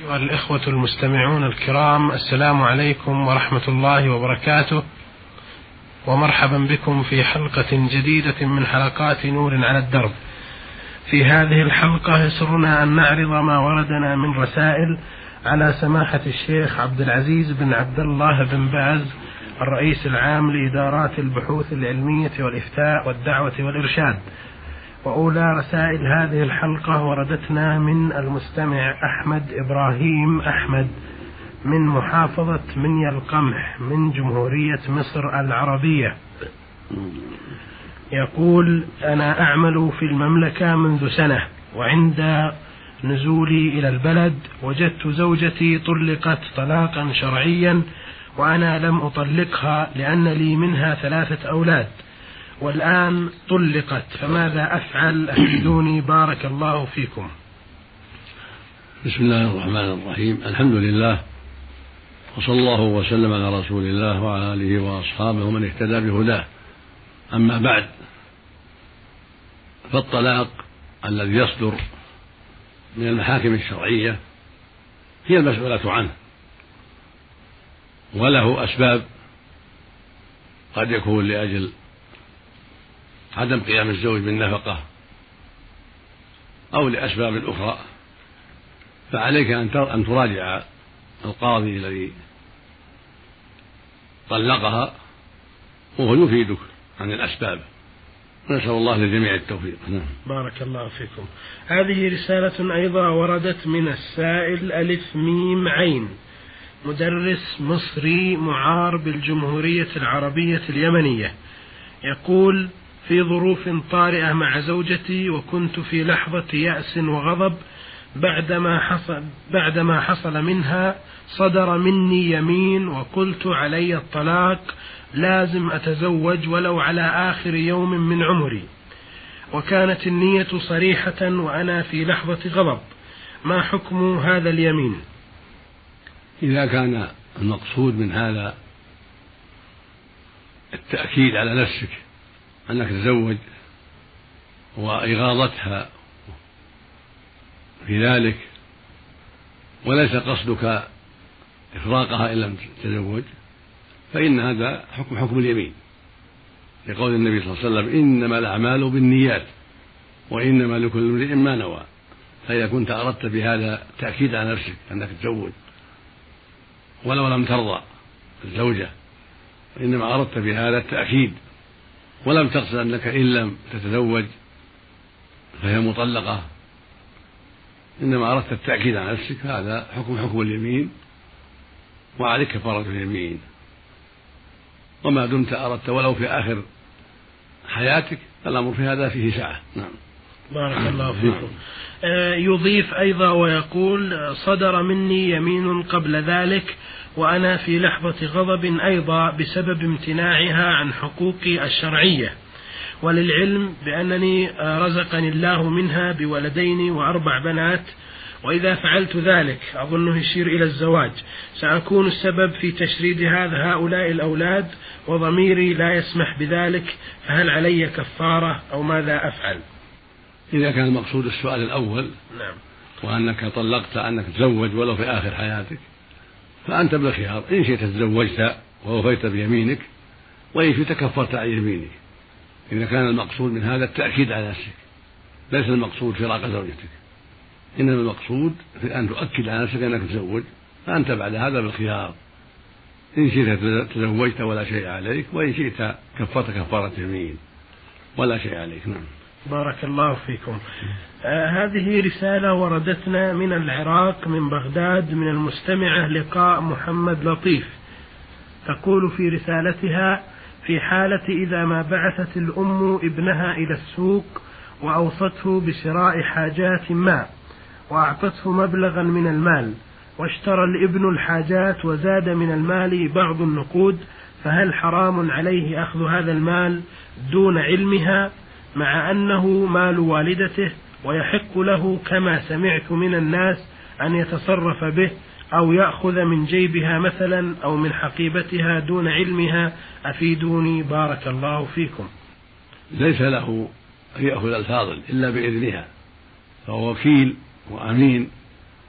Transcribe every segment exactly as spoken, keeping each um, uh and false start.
أيها الإخوة المستمعون الكرام، السلام عليكم ورحمة الله وبركاته، ومرحبا بكم في حلقة جديدة من حلقات نور على الدرب. في هذه الحلقة يسرنا أن نعرض ما وردنا من رسائل على سماحة الشيخ عبد العزيز بن عبد الله بن باز الرئيس العام لإدارات البحوث العلمية والإفتاء والدعوة والإرشاد. وأولى رسائل هذه الحلقة وردتنا من المستمع أحمد إبراهيم أحمد من محافظة منيا القمح من جمهورية مصر العربية. يقول: أنا أعمل في المملكة منذ سنة، وعند نزولي إلى البلد وجدت زوجتي طلقت طلاقا شرعيا، وأنا لم أطلقها لأن لي منها ثلاثة أولاد، والآن طلقت، فماذا أفعل؟ أفيدوني بارك الله فيكم. بسم الله الرحمن الرحيم، الحمد لله، وصلى الله وسلم على رسول الله وعلى آله وأصحابه ومن اهتدى بهداه. أما بعد، فالطلاق الذي يصدر من المحاكم الشرعية هي المسؤولة عنه، وله أسباب، قد يكون لأجل عدم قيام الزوج بالنفقة أو لأسباب أخرى، فعليك أن تراجع القاضي الذي طلقها وهو يفيدك عن الأسباب، نسأل الله للجميع التوفيق. بارك الله فيكم. هذه رسالة أيضا وردت من السائل ألف ميم عين، مدرس مصري معار بالجمهورية العربية اليمنية. يقول: في ظروف طارئة مع زوجتي، وكنت في لحظة يأس وغضب بعدما حصل, بعدما حصل منها صدر مني يمين وقلت علي الطلاق، لازم أتزوج ولو على آخر يوم من عمري، وكانت النية صريحة وأنا في لحظة غضب، ما حكم هذا اليمين؟ إذا كان المقصود من هذا التأكيد على نفسك أنك تتزوج وإغاظتها في ذلك، وليس قصدك إفراقها إن لم تتزوج، فإن هذا حكم حكم اليمين، لقول النبي صلى الله عليه وسلم: إنما الأعمال بالنيات وإنما لكل امرئ ما نوى. فإذا كنت أردت بهذا تأكيد على نفسك أنك تتزوج ولو لم ترضى الزوجة، وإنما أردت بهذا التأكيد ولم تقصد أنك إن لم تتزوج فهي مطلقة، إنما أردت التأكيد على نفسك، هذا حكم حكم اليمين وعليك كفارة اليمين. وما دمت أردت ولو في آخر حياتك الأمر في هذا فيه سعة. نعم. بارك الله فيكم. آه يضيف أيضا ويقول: صدر مني يمين قبل ذلك وأنا في لحظة غضب أيضا بسبب امتناعها عن حقوقي الشرعية، وللعلم بأنني رزقني الله منها بولدين وأربع بنات، وإذا فعلت ذلك أظنه يشير إلى الزواج سأكون السبب في تشريد هذا هؤلاء الأولاد، وضميري لا يسمح بذلك، فهل علي كفارة أو ماذا أفعل؟ إذا كان المقصود السؤال الأول، نعم، وأنك طلقت أنك تزوج ولو في آخر حياتك، فأنت بالخيار، إن شئت تزوجت ووفيت بيمينك، وإن شئت كفرت عن يمينك، إذا كان المقصود من هذا التأكيد على نفسك، ليس المقصود فراق زوجتك، إنما المقصود في أن تؤكد على نفسك أنك تزوج، فأنت بعد هذا بالخيار، إن شئت تزوجت ولا شيء عليك، وإن شئت كفرت كفارة يمين ولا شيء عليك. نعم. بارك الله فيكم. آه هذه رسالة وردتنا من العراق من بغداد من المستمعة لقاء محمد لطيف. تقول في رسالتها: في حالة إذا ما بعثت الأم ابنها إلى السوق وأوصته بشراء حاجات ما وأعطته مبلغا من المال، واشترى الابن الحاجات وزاد من المال بعض النقود، فهل حرام عليه أخذ هذا المال دون علمها مع أنه مال والدته، ويحق له كما سمعت من الناس أن يتصرف به أو يأخذ من جيبها مثلا أو من حقيبتها دون علمها؟ أفيدوني بارك الله فيكم. ليس له أن يأخذ الفاضل إلا بإذنها، فهو وكيل وأمين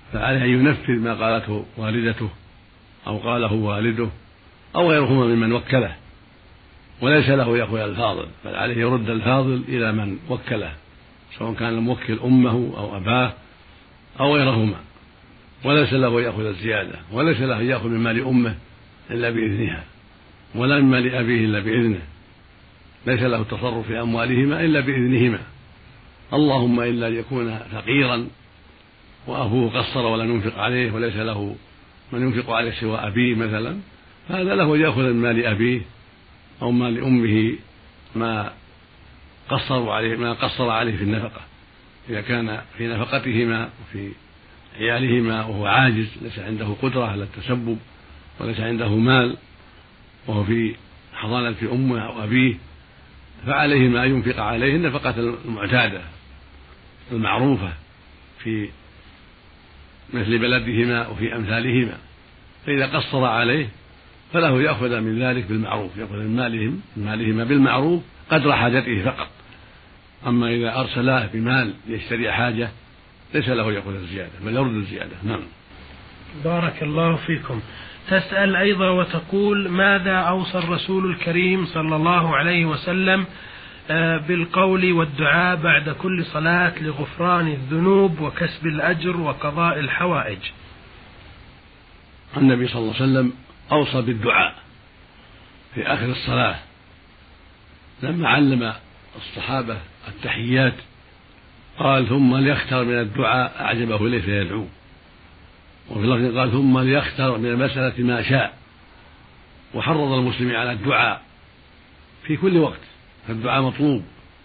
فعليه أن ينفذ ما قالته والدته أو قاله والده أو غيرهما ممن وكله، وليس له يأخذ الفاضل، بل عليه يرد الفاضل إلى من وكله، سواء كان الموكل أمه أو أباه أو غيرهما، وليس له يأخذ الزيادة، وليس له يأخذ من مال أمه إلا بإذنها، ولا من مال أبيه إلا بإذنه، ليس له التصرف في أموالهما إلا بإذنهما، اللهم إلا ليكون فقيرا وأبوه قصر ولم ينفق عليه وليس له من ينفق عليه سوى أبيه مثلا، فهذا له يأخذ من مال أبيه أو مال أمه ما قصر عليه ما قصر عليه في النفقة، إذا كان في نفقتهما وفي عيالهما وهو عاجز ليس عنده قدرة على التسبب وليس عنده مال وهو في حضانة أمه أو أبيه، فعليه ما ينفق عليه النفقة المعتادة المعروفة في مثل بلدهما وفي أمثالهما، فإذا قصر عليه فله يأخذ من ذلك بالمعروف، يأخذ من مالهم من مالهما بالمعروف قدر حاجته فقط، أما إذا أرسلاه بمال ليشتري حاجة ليس له يأخذ الزيادة بل يرد الزيادة. نعم. بارك الله فيكم. تسأل أيضا وتقول: ماذا أوصى الرسول الكريم صلى الله عليه وسلم بالقول والدعاء بعد كل صلاة لغفران الذنوب وكسب الأجر وقضاء الحوائج؟ النبي صلى الله عليه وسلم أوصى بالدعاء في آخر الصلاة لما علم الصحابة التحيات قال: ثم ليختار من الدعاء أعجبه إليه فيدعو، وفي لفظ قال: ثم ليختار من المسألة ما شاء، وحرض المسلمين على الدعاء في كل وقت، فالدعاء مطلوب،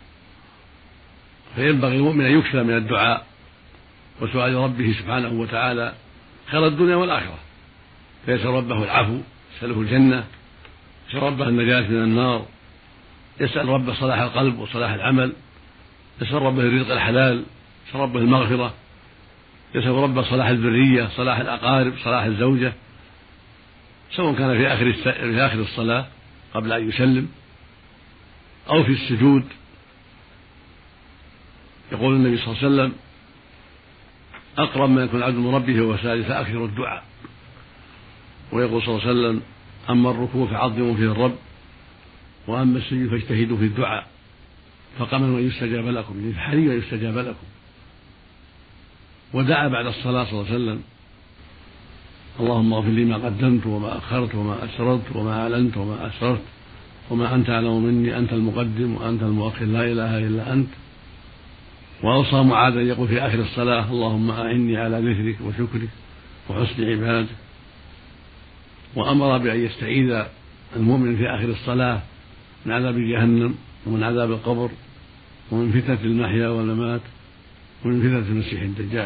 فينبغي المؤمن أن يكثر من الدعاء وسؤال ربه سبحانه وتعالى خير الدنيا والآخرة، فيسأل ربه العفو، يسأله الجنة، يسأل ربه النجاة من النار، يسأل ربه صلاح القلب وصلاح العمل، يسأل ربه الرزق الحلال، يسأل ربه المغفرة، يسأل ربه صلاح الذرية، صلاح الأقارب، صلاح الزوجة، سواء كان في آخر في آخر الصلاة قبل أن يسلم أو في السجود. يقول النبي صلى الله عليه وسلم: أقرب ما يكون العبد من ربه وهو ساجد فأكثر الدعاء. ويقول صلى الله عليه وسلم: أما الركوع فعظموا فيه الرب، وأما السجود فاجتهدوا في الدعاء، فقمن أن يستجاب لكم، يعني حري أن يستجاب لكم. ودعا بعد الصلاة صلى الله عليه وسلم: اللهم اغفر لي ما قدمت وما أخرت وما أسررت وما أعلنت وما أسررت وما أنت أعلم مني، أنت المقدم وأنت المؤخر، لا إله إلا أنت. وأوصى معاذ أن يقول في آخر الصلاة: اللهم أعني على ذكرك وشكرك وحسن عبادك. وأمر بأن يستعيذ المؤمن في آخر الصلاة من عذاب جهنم ومن عذاب القبر ومن فتنة المحيا والممات ومن فتنة المسيح الدجال.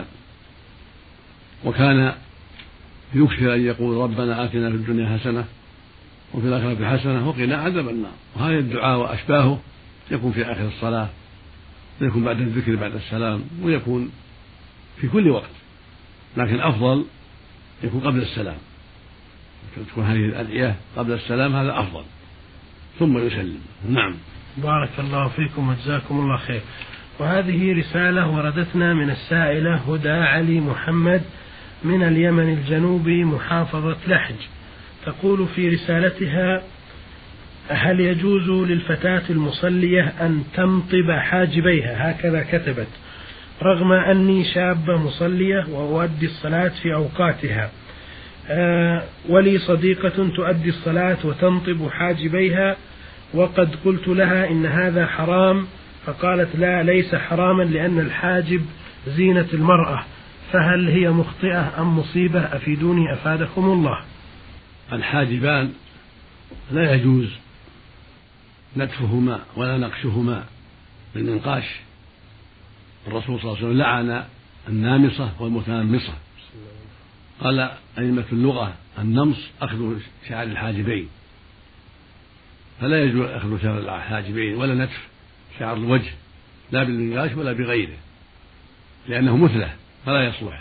وكان يكثر أن يقول: ربنا آتنا في الدنيا حسنة وفي الآخرة حسنة وقنا عذاب النار. وهذا الدعاء وأشباهه يكون في آخر الصلاة، ويكون بعد الذكر بعد السلام، ويكون في كل وقت، لكن الأفضل يكون قبل السلام، تكون هذه الأدعية قبل السلام، هذا أفضل، ثم يسلم. نعم. بارك الله فيكم وجزاكم الله خير. وهذه رسالة وردتنا من السائلة هدى علي محمد من اليمن الجنوبي محافظة لحج، تقول في رسالتها: هل يجوز للفتاة المصلية أن تنطب حاجبيها؟ هكذا كتبت: رغم أني شابة مصلية وأؤدي الصلاة في أوقاتها، آه ولي صديقة تؤدي الصلاة وتنطب حاجبيها، وقد قلت لها إن هذا حرام، فقالت لا ليس حراما لأن الحاجب زينة المرأة، فهل هي مخطئة أم مصيبة؟ أفيدوني أفادكم الله. الحاجبان لا يجوز نتفهما ولا نقشهما بالنقاش. الرسول صلى الله عليه وسلم لعن النامصة والمتنمصة، قال أئمة اللغة: النمص أخذ شعر الحاجبين، فلا يجوز أخذ شعر الحاجبين ولا نتف شعر الوجه، لا بالنقاش ولا بغيره، لأنه مثله فلا يصلح.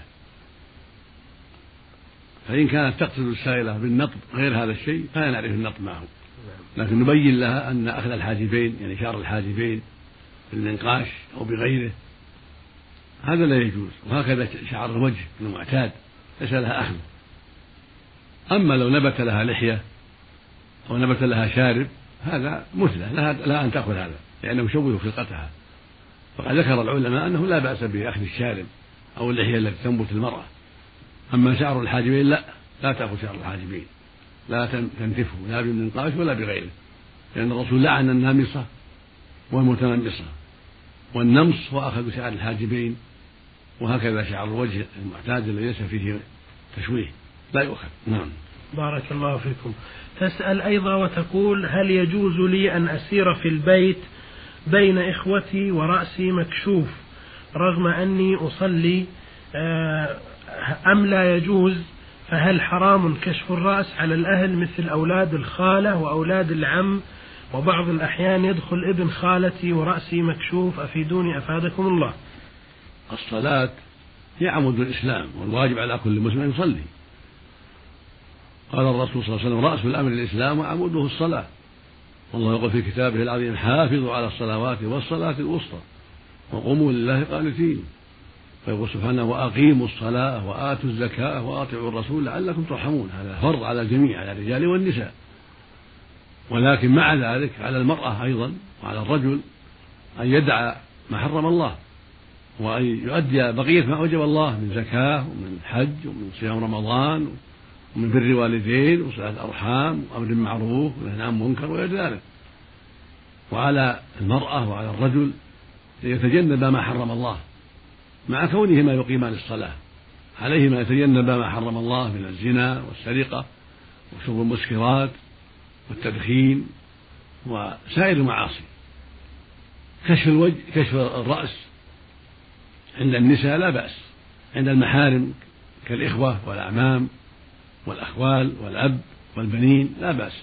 فإن كانت تقصد السائلة بالنطب غير هذا الشيء فلا نعرف النطب معه، لكن نبين لها أن أخذ الحاجبين يعني شعر الحاجبين بالنقاش أو بغيره هذا لا يجوز. وهكذا شعر الوجه المعتاد ليس لها أخذ. أما لو نبت لها لحية أو نبت لها شارب هذا مثلى لا أن تأخذ هذا لأنه يشوه خلقتها. وقد ذكر العلماء أنه لا بأس بأخذ الشارب أو اللحية التي تنبت المرأة. أما شعر الحاجبين لا لا تأخذ شعر الحاجبين، لا تنتفه لا بالمنقاش ولا بغيره، لأن الرسول لعن النامصة والمتنمصة، والنمص هو أخذ شعر الحاجبين، وهكذا شعر الوجه المعتاد الذي ليس فيه تشويه لا يؤخذ. نعم. بارك الله فيكم. تسأل أيضا وتقول: هل يجوز لي أن أسير في البيت بين إخوتي ورأسي مكشوف رغم أني أصلي أم لا يجوز؟ فهل حرام كشف الرأس على الأهل مثل أولاد الخالة وأولاد العم، وبعض الأحيان يدخل ابن خالتي ورأسي مكشوف؟ أفيدوني أفادكم الله. الصلاة هي عمود الإسلام، والواجب على كل مسلم أن يصلي. قال الرسول صلى الله عليه وسلم: رأس الأمر الإسلام وعموده الصلاة. والله يقول في كتابه العظيم: حافظوا على الصلوات والصلاة الوسطى وقوموا لله قانتين. ويقول سبحانه: وأقيموا الصلاة وآتوا الزكاة وأطيعوا الرسول لعلكم ترحمون. هذا فرض على الجميع، على الرجال والنساء. ولكن مع ذلك على المرأة أيضا وعلى الرجل أن يدع ما حرم الله، وأن يؤدي بقية ما أوجب الله من زكاة ومن حج ومن صيام رمضان ومن بر والدين وصلة الأرحام وأمر معروف ونهي عن منكر وغير ذلك. وعلى المرأة وعلى الرجل أن يتجنب ما حرم الله مع كونهما يقيمان الصلاة. عليهما يتجنب ما حرم الله من الزنا والسرقة وشرب المسكرات والتدخين وسائر المعاصي. كشف الوجه كشف الرأس عند النساء لا بأس، عند المحارم كالإخوة والأعمام والأخوال والأب والبنين لا بأس،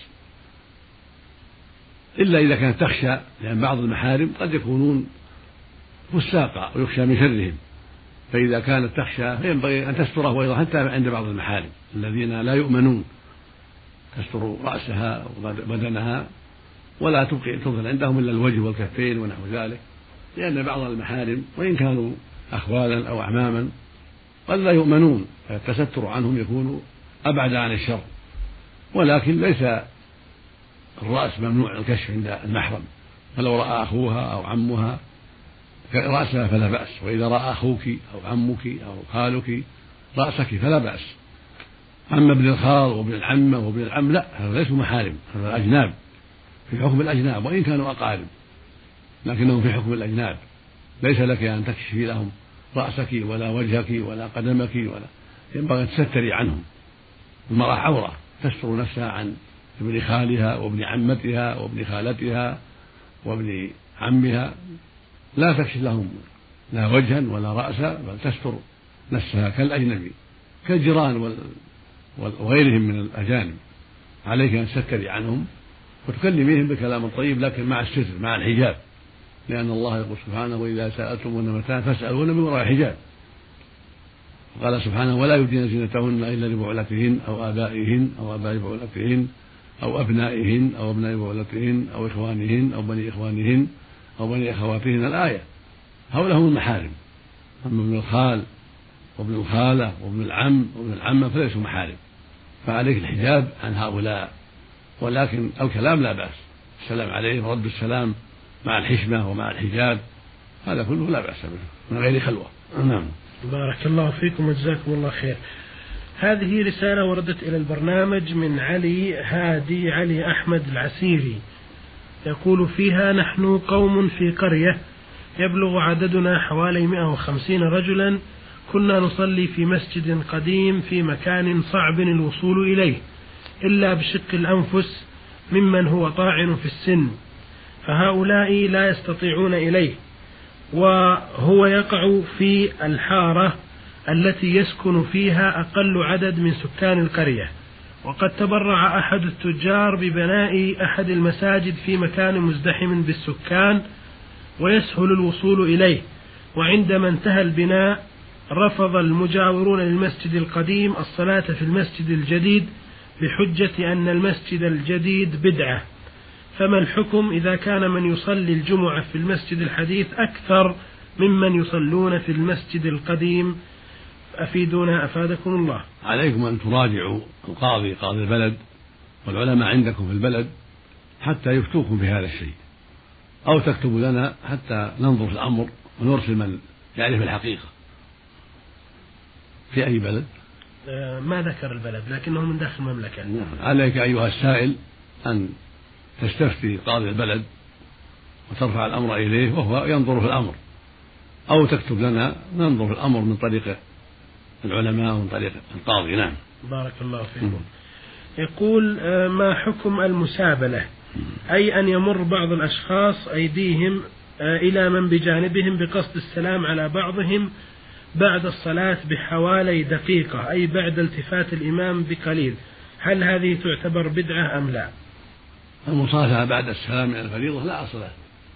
إلا إذا كانت تخشى، لأن بعض المحارم قد يكونون فساقا ويخشى من شرهم، فإذا كانت تخشى فينبغي أن تستره أيضا حتى عند بعض المحارم الذين لا يؤمنون، تستر رأسها وبدنها ولا تبقي تظهر عندهم إلا الوجه والكفين ونحو ذلك، لأن بعض المحارم وإن كانوا أخوالا أو أعماما قد لا يؤمنون، فالتستر عنهم يكون أبعد عن الشر. ولكن ليس الرأس ممنوع الكشف عند المحرم، فلو رأى أخوها أو عمها رأسها فلا بأس، وإذا رأى أخوك أو عمك أو خالك رأسك فلا بأس. أما ابن الخال وابن العمة وابن العم لا، هذا ليسوا محارم، هذا أجناب في حكم الأجناب وإن كانوا أقارب، لكنهم في حكم الأجناب. ليس لك أن تكشفي لهم رأسك ولا وجهك ولا قدمك، ولا ينبغي أن تستري عنهم. المرأة عورة تستر نفسها عن ابن خالها وابن عمتها وابن خالتها وابن عمها، لا تكشف لهم لا وجها ولا رأسا، بل تستر نفسها كالأجنبي كالجيران وغيرهم من الأجانب. عليك أن تستري عنهم وتكلميهم بكلام طيب، لكن مع الستر مع الحجاب، لأن الله يقول سبحانه: وإذا سألتموهن متاعا فاسألوهن من وراء حجاب. قال سبحانه: ولا يبدين زينتهن إلا لبعولتهن أو آبائهن أو آباء بعولتهن أو أبنائهن أو أبناء بعولتهن أو إخوانهن أو بني إخوانهن أو بني أخواتهن. الآية. هؤلاء هم المحارم. أما ابن الخال وابن الخالة وابن العم وابن العمة فليسوا محارم، فعليك الحجاب عن هؤلاء. ولكن الكلام لا بأس، السلام عليهم ورد السلام مع الحشمة ومع الحجاب، هذا كله لا بأس به من غير خلوة. نعم. بارك الله فيكم وجزاكم الله خير. هذه رسالة وردت إلى البرنامج من علي هادي علي أحمد العسيري، يقول فيها: نحن قوم في قرية يبلغ عددنا حوالي مئة وخمسين رجلا، كنا نصلي في مسجد قديم في مكان صعب الوصول إليه إلا بشق الأنفس ممن هو طاعن في السن، فهؤلاء لا يستطيعون إليه، وهو يقع في الحارة التي يسكن فيها أقل عدد من سكان القرية. وقد تبرع أحد التجار ببناء أحد المساجد في مكان مزدحم بالسكان ويسهل الوصول إليه، وعندما انتهى البناء رفض المجاورون للمسجد القديم الصلاة في المسجد الجديد بحجة أن المسجد الجديد بدعة، فما الحكم إذا كان من يصلي الجمعة في المسجد الحديث أكثر ممن يصلون في المسجد القديم، أفيدونا أفادكم الله. عليكم أن تراجعوا القاضي قاضي البلد والعلماء عندكم في البلد حتى يفتوكم في هذا الشيء، أو تكتبوا لنا حتى ننظر في الأمر ونرسل من يعرف الحقيقة. في أي بلد؟ ما ذكر البلد لكنه من داخل المملكة. عليك أيها السائل أن تستفتي قاضي البلد وترفع الأمر إليه وهو ينظر في الأمر، أو تكتب لنا ننظر في الأمر من طريق العلماء ومن طريق القاضي. نعم. بارك الله فيكم. يقول ما حكم المسابلة، أي أن يمر بعض الأشخاص أيديهم إلى من بجانبهم بقصد السلام على بعضهم بعد الصلاة بحوالي دقيقة، أي بعد التفات الإمام بقليل، هل هذه تعتبر بدعة أم لا؟ المصافحة بعد السلام من الفريضة لا أصل له،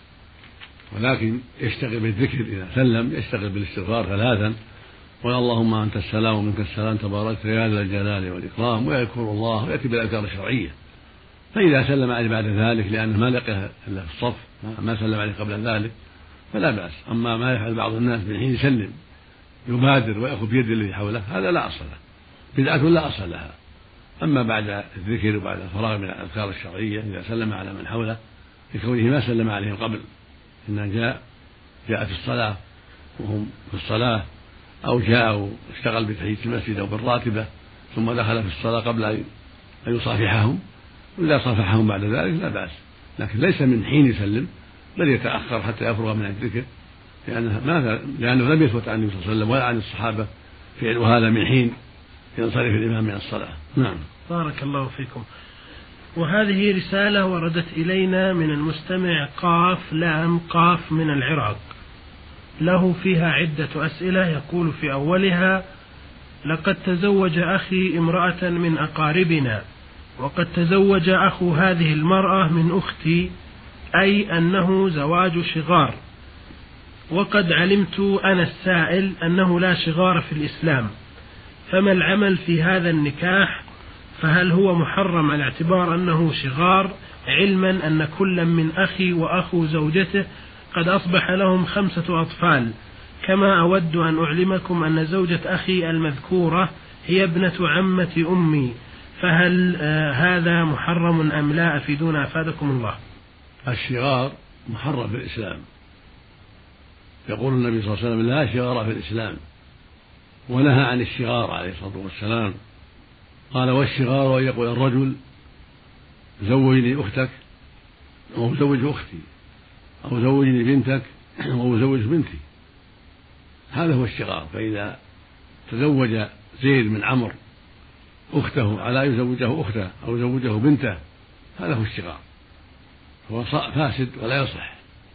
ولكن يشتغل بالذكر إذا سلم، يشتغل بالاستغفار ثلاثا، واللهم أنت السلام ومنك السلام تبارك يا ذا الجلال والإكرام، ويذكر الله ويأتي بالأذكار الشرعية. فإذا سلم عليه بعد ذلك لأنه ما لقيه إلا في الصف، ما سلم عليه قبل ذلك، فلا بأس. أما ما يفعل بعض الناس من حين يسلم يبادر ويأخذ بيد الذي حوله، هذا لا أصل له، بدعة لا أصل لها. أما بعد الذكر وبعد الفراغ من الأذكار الشرعية إذا سلم على من حوله لكونه ما سلم عليهم قبل، إن جاء جاء في الصلاة وهم في الصلاة، أو جاء واشتغل بتحية المسجد أو بالراتبة ثم دخل في الصلاة قبل أن يصافحهم، وإذا صافحهم بعد ذلك لا بأس، لكن ليس من حين يسلم بل يتأخر حتى يفرغ من الذكر، لأنه, ما لأنه لم يثبت عن النبي صلى الله عليه وسلم ولا عن الصحابة فعل هذا من حين ينصرف الإمام من الصلاة. نعم. بارك الله فيكم. وهذه رسالة وردت إلينا من المستمع قاف لام قاف من العراق، له فيها عدة أسئلة. يقول في أولها: لقد تزوج أخي امرأة من أقاربنا، وقد تزوج أخو هذه المرأة من أختي، أي أنه زواج شغار، وقد علمت أنا السائل أنه لا شغار في الإسلام، فما العمل في هذا النكاح؟ فهل هو محرم على اعتبار أنه شغار، علما أن كل من أخي وأخو زوجته قد أصبح لهم خمسة أطفال؟ كما أود أن أعلمكم أن زوجة أخي المذكورة هي ابنة عمة أمي، فهل آه هذا محرم أم لا؟ أفيدونا أفادكم الله. الشغار محرم في الإسلام، يقول النبي صلى الله عليه وسلم: لا شغار في الإسلام، ونهى عن الشغار عليه الصلاة والسلام. قال: والشغار أن يقول الرجل زوجني أختك، أو زوج أختي، أو زوجني بنتك، أو زوج بنتي، هذا هو الشغار. فإذا تزوج زيد من عمرو أخته على يزوجه أخته أو يزوجه بنته، هذا هو الشغار، هو فاسد ولا يصح،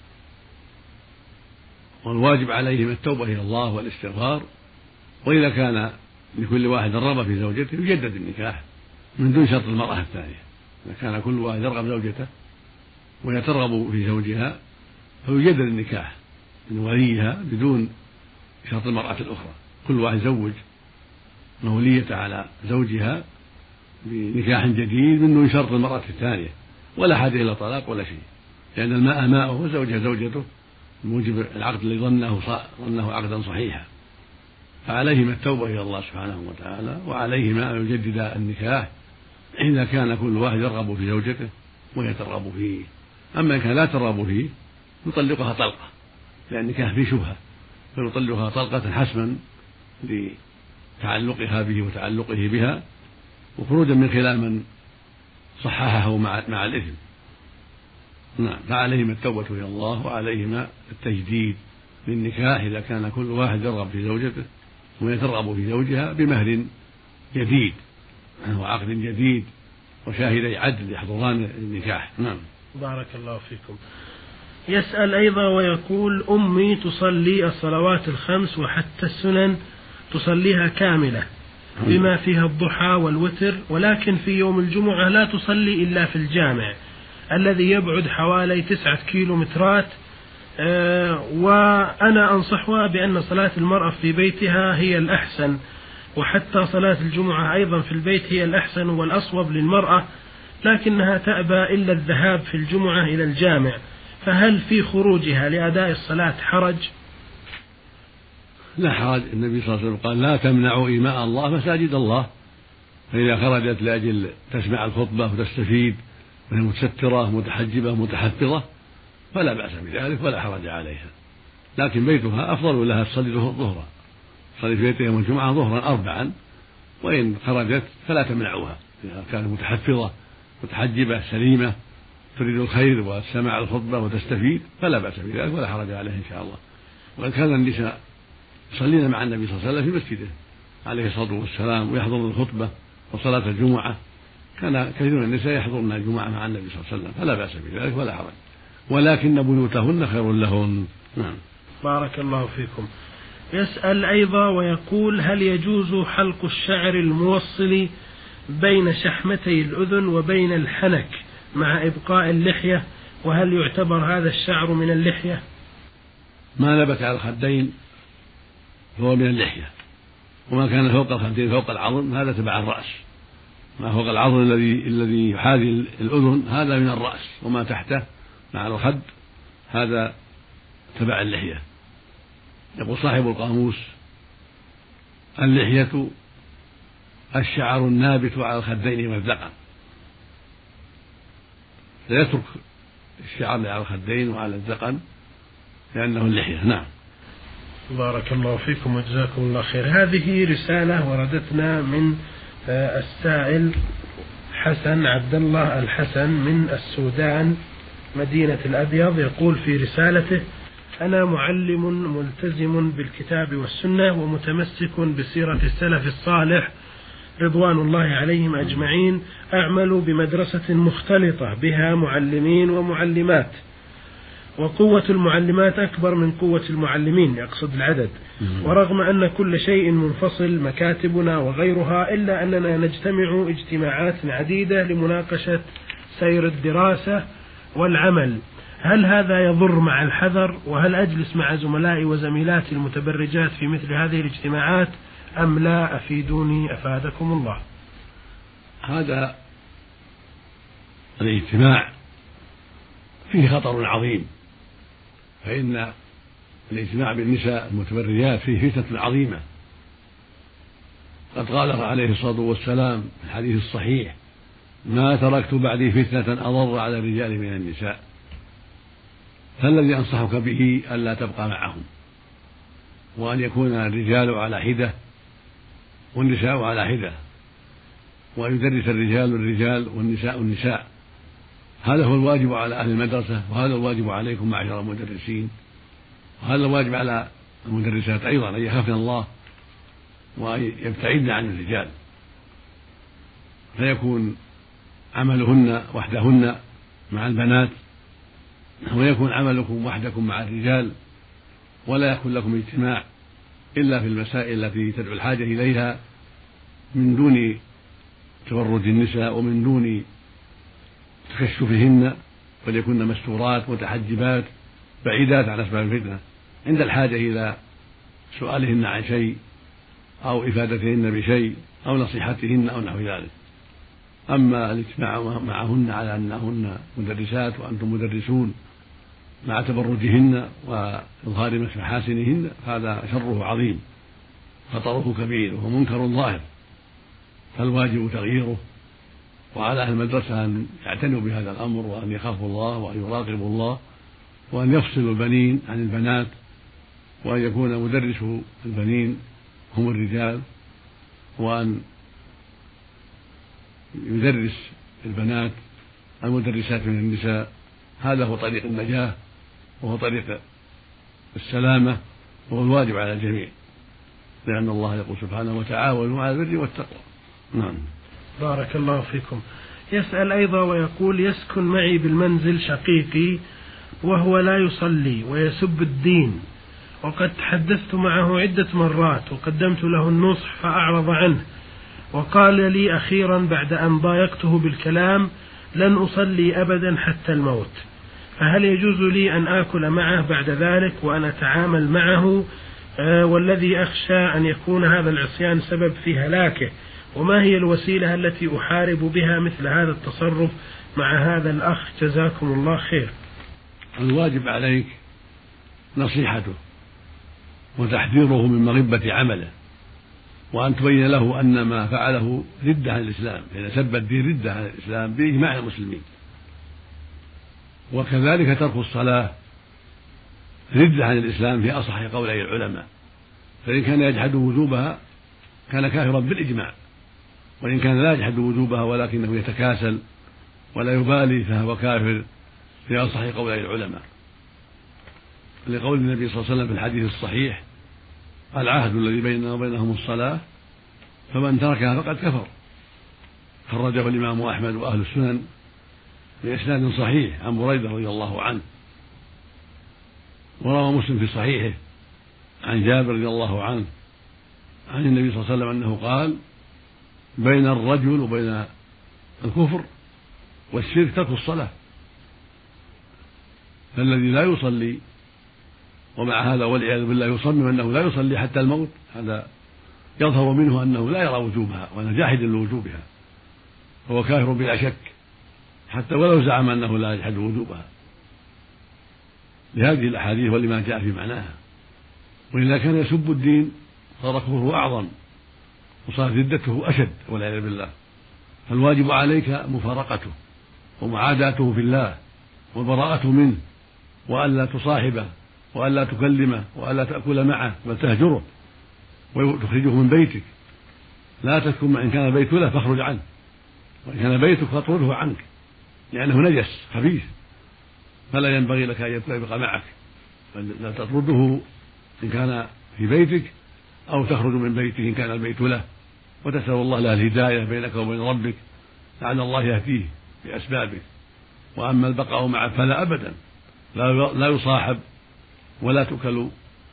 والواجب عليهم التوبة إلى الله والاستغفار. وإذا كان لكل واحد رغبة في زوجته يجدد النكاح من دون شرط المرأة الثانية. إذا كان كل واحد يرغب زوجته ويترغب في زوجها فيجدد النكاح من وليها بدون شرط المرأة الأخرى. كل واحد زوج مولية على زوجها بنكاح جديد من دون شرط المرأة الثانية، ولا حاجة إلى طلاق ولا شيء، لأن الماء ماؤه وزوجها زوجته موجب العقد الذي ظنه ظنه عقدا صحيحا. فعليهما التوبة إلى الله سبحانه وتعالى، وعليهما أن يجددا النكاح إذا كان كل واحد يرغب في زوجته ويترغب فيه. أما إن كان لا ترغب فيه يطلقها طلقة، لأن النكاح فيه شبهة، فيطلقها طلقة حسما لتعلقها به وتعلقه بها، وخروجا من خلال من صححه مع, مع الإثم. نعم. فعليهما التوبة إلى الله، وعليهما التجديد للنكاح إذا كان كل واحد يرغب في زوجته ويترغب في زوجها بمهر جديد وعقد جديد وشاهدي عدل يحضران النكاح. نعم. بارك الله فيكم. يسأل أيضا ويقول: أمي تصلي الصلوات الخمس وحتى السنن تصليها كاملة بما فيها الضحى والوتر، ولكن في يوم الجمعة لا تصلي إلا في الجامع الذي يبعد حوالي تسعة كيلومترات، أه وأنا أنصحها بأن صلاة المرأة في بيتها هي الأحسن، وحتى صلاة الجمعة أيضا في البيت هي الأحسن والأصوب للمرأة، لكنها تأبى إلا الذهاب في الجمعة إلى الجامع، فهل في خروجها لأداء الصلاة حرج؟ لا حرج. النبي صلى الله عليه وسلم قال لا تمنعوا إيماء الله مساجد الله، فإذا خرجت لأجل تسمع الخطبة وتستفيد وهي متسترة متحجبة متحفظة فلا بأس بذلك ولا حرج عليها، لكن بيتها أفضل لها تصلي ظهرا، تصلي في بيتها يوم الجمعة ظهرا أربعا، وإن خرجت فلا تمنعوها إذا كانت متحفظة متحجبة سليمة تريد الخير وسمع الخطبة وتستفيد فلا بأس بذلك ولا حرج عليه إن شاء الله. وإن كان النساء يصلين مع النبي صلى الله عليه وسلم في مسجده عليه الصلاة والسلام ويحضرن الخطبة وصلاة الجمعة، كان كثير من النساء يحضرن الجمعة مع النبي صلى الله عليه وسلم فلا بأس بذلك ولا حرج، ولكن بيوتهن خير لهن. نعم. بارك الله فيكم. يسأل أيضا ويقول هل يجوز حلق الشعر الموصل بين شحمتي الأذن وبين الحنك مع إبقاء اللحية، وهل يعتبر هذا الشعر من اللحية؟ ما نبت على الخدين فهو من اللحية، وما كان فوق الخدين فوق العظم هذا تبع الرأس، ما فوق العظم الذي الذي يحاذي الأذن هذا من الرأس، وما تحته مع الخد هذا تبع اللحية. يقول صاحب القاموس اللحية الشعر النابت على الخدين والذقن، فيترك الشعر على الخدين وعلى الذقن لأنه اللحية. نعم. بارك الله فيكم وجزاكم الله خير. هذه رسالة وردتنا من السائل حسن عبد الله الحسن من السودان مدينة الأبيض، يقول في رسالته: أنا معلم ملتزم بالكتاب والسنة ومتمسك بسيرة السلف الصالح رضوان الله عليهم أجمعين، أعمل بمدرسة مختلطة بها معلمين ومعلمات، وقوة المعلمات أكبر من قوة المعلمين، يقصد العدد، ورغم أن كل شيء منفصل مكاتبنا وغيرها إلا أننا نجتمع اجتماعات عديدة لمناقشة سير الدراسة والعمل. هل هذا يضر مع الحذر؟ وهل أجلس مع زملائي وزميلاتي المتبرجات في مثل هذه الاجتماعات أم لا؟ أفيدوني أفادكم الله. هذا الاجتماع فيه خطر عظيم، فإن الاجتماع بالنساء المتبرجات فيه فتنة عظيمة. قد قال عليه الصلاة والسلام في الحديث الصحيح: ما تركت بعدي فتنة أضر على الرجال من النساء. فالذي أنصحك به ألا تبقى معهم، وأن يكون الرجال على حدة والنساء على حدة، وأن يدرس الرجال الرجال والنساء النساء. هذا هو الواجب على أهل المدرسة، وهذا الواجب عليكم معشر المدرسين، وهذا الواجب على المدرسات أيضا، أن يخافن الله وأن يبتعدن عن الرجال، فيكون عملهن وحدهن مع البنات، ويكون عملكم وحدكم مع الرجال، ولا يكون لكم اجتماع إلا في المسائل التي تدعو الحاجة إليها من دون تبرج النساء ومن دون تكشفهن، وليكن مستورات متحجبات بعيدات عن أسباب الفتنة عند الحاجة إلى سؤالهن عن شيء أو إفادتهن بشيء أو نصيحتهن أو نحو ذلك. أما الاجتماع معهن على أنهن مدرسات وأنتم مدرسون مع تبرجهن وإظهار محاسنهن هذا شره عظيم، خطره كبير وهو منكر ظاهر، فالواجب تغييره، وعلى أهل المدرسة أن يعتنوا بهذا الأمر، وأن يخافوا الله وأن يراقبوا الله، وأن يفصلوا البنين عن البنات، وأن يكون مدرسو البنين هم الرجال، وأن يدرس البنات المدرسات من النساء. هذا هو طريق النجاة وهو طريق السلامة، وهو الواجب على الجميع، لأن الله يقول سبحانه: وتعاونوا على البر والتقوى. نعم. بارك الله فيكم. يسأل أيضا ويقول: يسكن معي بالمنزل شقيقي وهو لا يصلي ويسب الدين، وقد تحدثت معه عدة مرات وقدمت له النصح فأعرض عنه، وقال لي أخيرا بعد أن ضايقته بالكلام: لن أصلي أبدا حتى الموت. فهل يجوز لي أن آكل معه بعد ذلك وأن أتعامل معه؟ آه والذي أخشى أن يكون هذا العصيان سبب في هلاكه، وما هي الوسيلة التي أحارب بها مثل هذا التصرف مع هذا الأخ؟ جزاكم الله خير. الواجب عليك نصيحته وتحذيره من مغبة عمله، وأن تبين له أن ما فعله ردة عن الإسلام، لأن سب الدين ردة عن الإسلام بإجماع المسلمين. وكذلك ترك الصلاة ردة عن الإسلام في أصح قولي العلماء، فإن كان يجحد وجوبها كان كافرا بالإجماع، وإن كان لا يجحد وجوبها ولكنه يتكاسل ولا يبالي فهو كافر في أصح قولي العلماء، لقول النبي صلى الله عليه وسلم في الحديث الصحيح: العهد الذي بيننا وبينهم الصلاة فمن تركها فقد كفر. خرجه الإمام أحمد وأهل السنن بإسناد صحيح عن بريدة رضي الله عنه. وروى مسلم في صحيحه عن جابر رضي الله عنه عن النبي صلى الله عليه وسلم أنه قال: بين الرجل وبين الكفر والشرك ترك الصلاة. فالذي لا يصلي ومع هذا والعياذ بالله يصمم أنه لا يصلي حتى الموت، هذا يظهر منه أنه لا يرى وجوبها وأنه جاحد لوجوبها، فهو كافر بلا شك حتى ولو زعم أنه لا يجحد وجوبها، لهذه الأحاديث ولما جاء في معناها. وإذا كان يسب الدين صار كفره أعظم وصارت ردته أشد والعياذ بالله، فالواجب عليك مفارقته ومعاداته في الله والبراءة منه، وألا تصاحبه وألا تكلمه وألا تأكل معه بل تهجره وتخرجه من بيتك. لا تسكن إن كان بيت له فاخرج عنه، وإن كان بيتك فاطرده عنك لأنه نجس خبيث، فلا ينبغي لك أن يبقى معك، بل لا تطرده إن كان في بيتك أو تخرج من بيته إن كان البيت له، وتسأل الله له الهداية بينك وبين ربك لعل الله يهديه بأسبابه. وأما البقاء معه فلا أبدا، لا يصاحب ولا تؤكل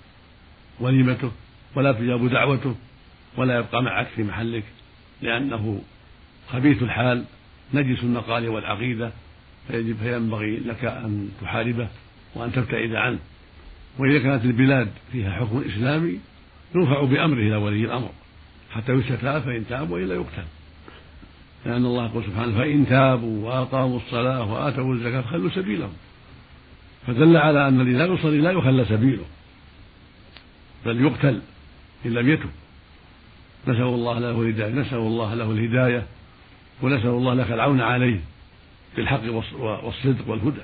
وليمته ولا تجاب دعوته ولا يبقى معك في محلك، لأنه خبيث الحال نجس المقال والعقيدة، فيجب فينبغي لك أن تحاربه وأن تبتعد عنه. وإذا كانت البلاد فيها حكم إسلامي يرفع بأمره إلى ولي الأمر حتى يستتاب، فإن تاب وإلا يقتل، لأن الله يقول سبحانه: فإن تابوا وأقاموا الصلاة وآتوا الزكاة فخلوا سبيلهم. فدل على أن الذي لا يصلي لا يخلى سبيله بل يقتل إن لم يتب. نسأل الله له الهداية، نسأل الله له الهداية ونسأل الله لك العون عليه بالحق والصدق والهدى.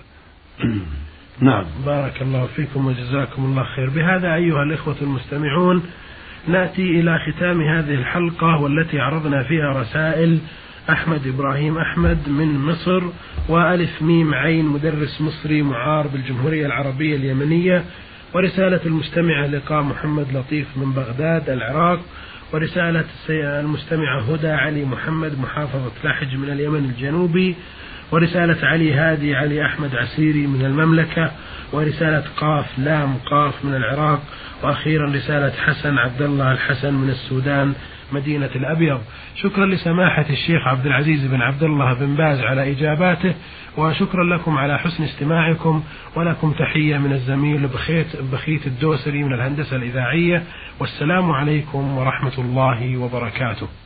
نعم، بارك الله فيكم وجزاكم الله خير. بهذا أيها الإخوة المستمعون نأتي إلى ختام هذه الحلقة، والتي عرضنا فيها رسائل أحمد إبراهيم أحمد من مصر، وألف ميم عين مدرس مصري معار بالجمهورية العربية اليمنية، ورسالة المستمعة لقاء محمد لطيف من بغداد العراق، ورسالة المستمعة هدى علي محمد محافظة لحج من اليمن الجنوبي، ورسالة علي هادي علي أحمد عسيري من المملكة، ورسالة قاف لام قاف من العراق، وأخيرا رسالة حسن عبد الله الحسن من السودان مدينة الأبيض. شكرا لسماحة الشيخ عبد العزيز بن عبد الله بن باز على إجاباته، وشكرا لكم على حسن استماعكم، ولكم تحية من الزميل بخيت, بخيت الدوسري من الهندسة الإذاعية، والسلام عليكم ورحمة الله وبركاته.